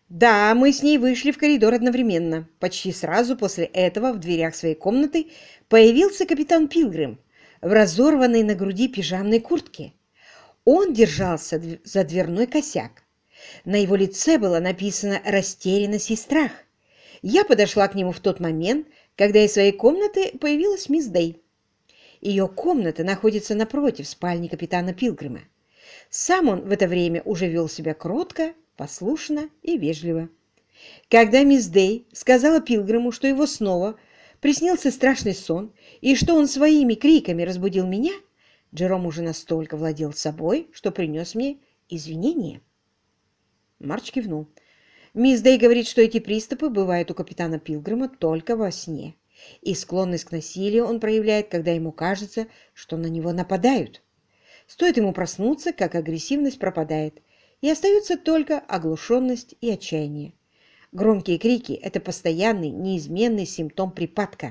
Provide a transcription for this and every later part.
Да, мы с ней вышли в коридор одновременно. Почти сразу после этого в дверях своей комнаты появился капитан Пилгрим в разорванной на груди пижамной куртке. Он держался за дверной косяк. На его лице было написано растерянность и страх. Я подошла к нему в тот момент, когда из своей комнаты появилась мисс Дэй. Ее комната находится напротив спальни капитана Пилгрима. Сам он в это время уже вел себя кротко, послушно и вежливо. Когда мисс Дэй сказала Пилгриму, что его снова приснился страшный сон и что он своими криками разбудил меня, Джером уже настолько владел собой, что принес мне извинения. Марч кивнул. Мисс Дэй говорит, что эти приступы бывают у капитана Пилгрима только во сне, и склонность к насилию он проявляет, когда ему кажется, что на него нападают. Стоит ему проснуться, как агрессивность пропадает, и остаются только оглушенность и отчаяние. Громкие крики – это постоянный, неизменный симптом припадка.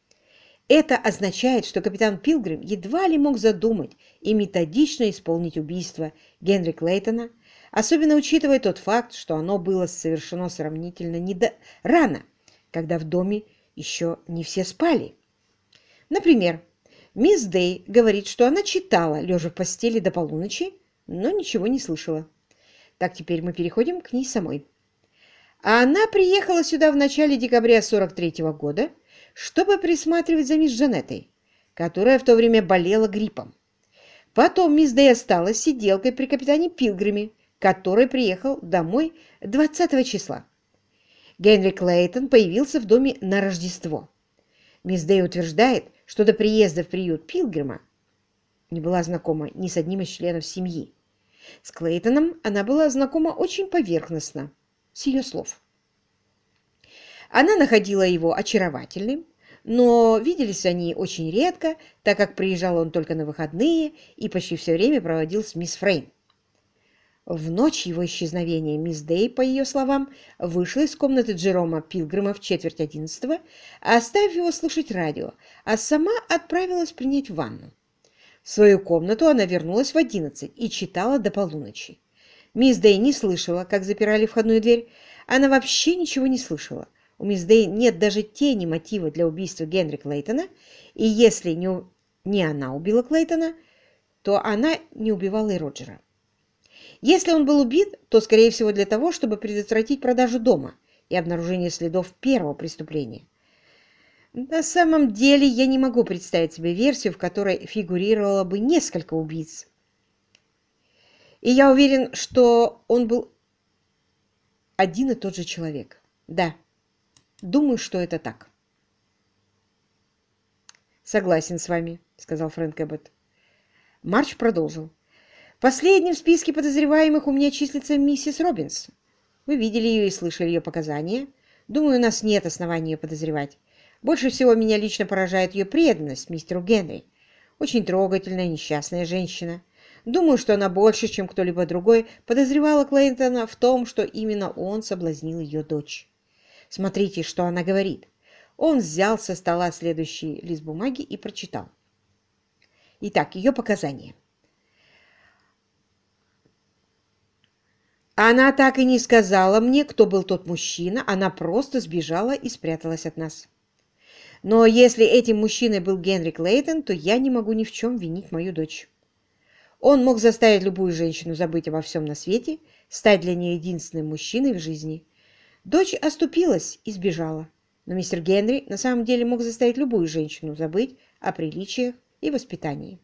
Это означает, что капитан Пилгрим едва ли мог задумать и методично исполнить убийство Генри Клейтона, особенно учитывая тот факт, что оно было совершено сравнительно рано, когда в доме еще не все спали. Например, мисс Дэй говорит, что она читала, лежа в постели до полуночи, но ничего не слышала. Так, теперь мы переходим к ней самой. А она приехала сюда в начале декабря 43-го года, чтобы присматривать за мисс Джанеттой, которая в то время болела гриппом. Потом мисс Дэй осталась сиделкой при капитане Пилгриме, который приехал домой 20 числа. Генри Клейтон появился в доме на Рождество. Мисс Дэй утверждает, что до приезда в приют Пилгрима не была знакома ни с одним из членов семьи. С Клейтоном она была знакома очень поверхностно, с ее слов. Она находила его очаровательным, но виделись они очень редко, так как приезжал он только на выходные и почти все время проводил с мисс Фрейн. В ночь его исчезновения мисс Дэй, по ее словам, вышла из комнаты Джерома Пилгрима в 10:45, оставив его слушать радио, а сама отправилась принять ванну. В свою комнату она вернулась в 11 и читала до полуночи. Мисс Дэй не слышала, как запирали входную дверь. Она вообще ничего не слышала. У мисс Дэй нет даже тени мотива для убийства Генри Клейтона, и если не она убила Клейтона, то она не убивала и Роджера. Если он был убит, то, скорее всего, для того, чтобы предотвратить продажу дома и обнаружение следов первого преступления. На самом деле, я не могу представить себе версию, в которой фигурировало бы несколько убийц. И я уверен, что он был один и тот же человек. Да, думаю, что это так. Согласен с вами, сказал Фрэнк Эббот. Марч продолжил. Последним в списке подозреваемых у меня числится миссис Робинс. Вы видели ее и слышали ее показания. Думаю, у нас нет оснований ее подозревать. Больше всего меня лично поражает ее преданность мистеру Генри. Очень трогательная, несчастная женщина. Думаю, что она больше, чем кто-либо другой, подозревала Клейтона в том, что именно он соблазнил ее дочь. Смотрите, что она говорит. Он взял со стола следующий лист бумаги и прочитал. Итак, ее показания. Она так и не сказала мне, кто был тот мужчина, она просто сбежала и спряталась от нас. Но если этим мужчиной был Генри Клейтон, то я не могу ни в чем винить мою дочь. Он мог заставить любую женщину забыть обо всем на свете, стать для нее единственным мужчиной в жизни. Дочь оступилась и сбежала. Но мистер Генри на самом деле мог заставить любую женщину забыть о приличиях и воспитании.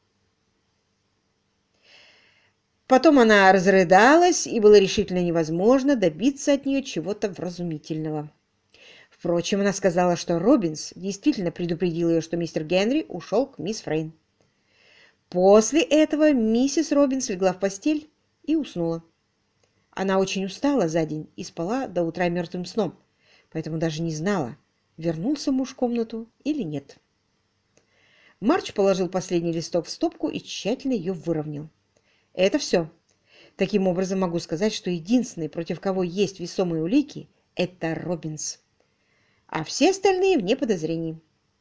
Потом она разрыдалась, и было решительно невозможно добиться от нее чего-то вразумительного. Впрочем, она сказала, что Робинс действительно предупредил ее, что мистер Генри ушел к мисс Фрейн. После этого миссис Робинс легла в постель и уснула. Она очень устала за день и спала до утра мертвым сном, поэтому даже не знала, вернулся муж в комнату или нет. Марч положил последний листок в стопку и тщательно ее выровнял. Это все. Таким образом, могу сказать, что единственный, против кого есть весомые улики, это Робинс. А все остальные вне подозрений.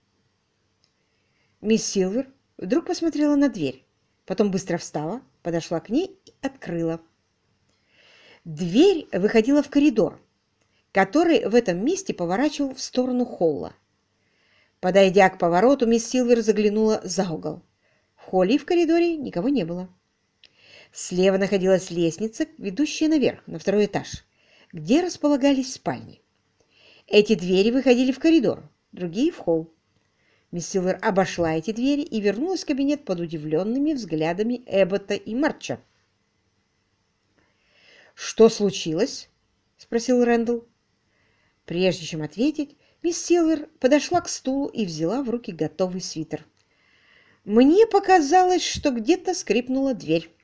Мисс Силвер вдруг посмотрела на дверь, потом быстро встала, подошла к ней и открыла. Дверь выходила в коридор, который в этом месте поворачивал в сторону холла. Подойдя к повороту, мисс Силвер заглянула за угол. В холле и в коридоре никого не было. Слева находилась лестница, ведущая наверх, на второй этаж, где располагались спальни. Эти двери выходили в коридор, другие — в холл. Мисс Силвер обошла эти двери и вернулась в кабинет под удивленными взглядами Эббота и Марча. «Что случилось?» — спросил Рэндалл. Прежде чем ответить, мисс Силвер подошла к стулу и взяла в руки готовый свитер. «Мне показалось, что где-то скрипнула дверь».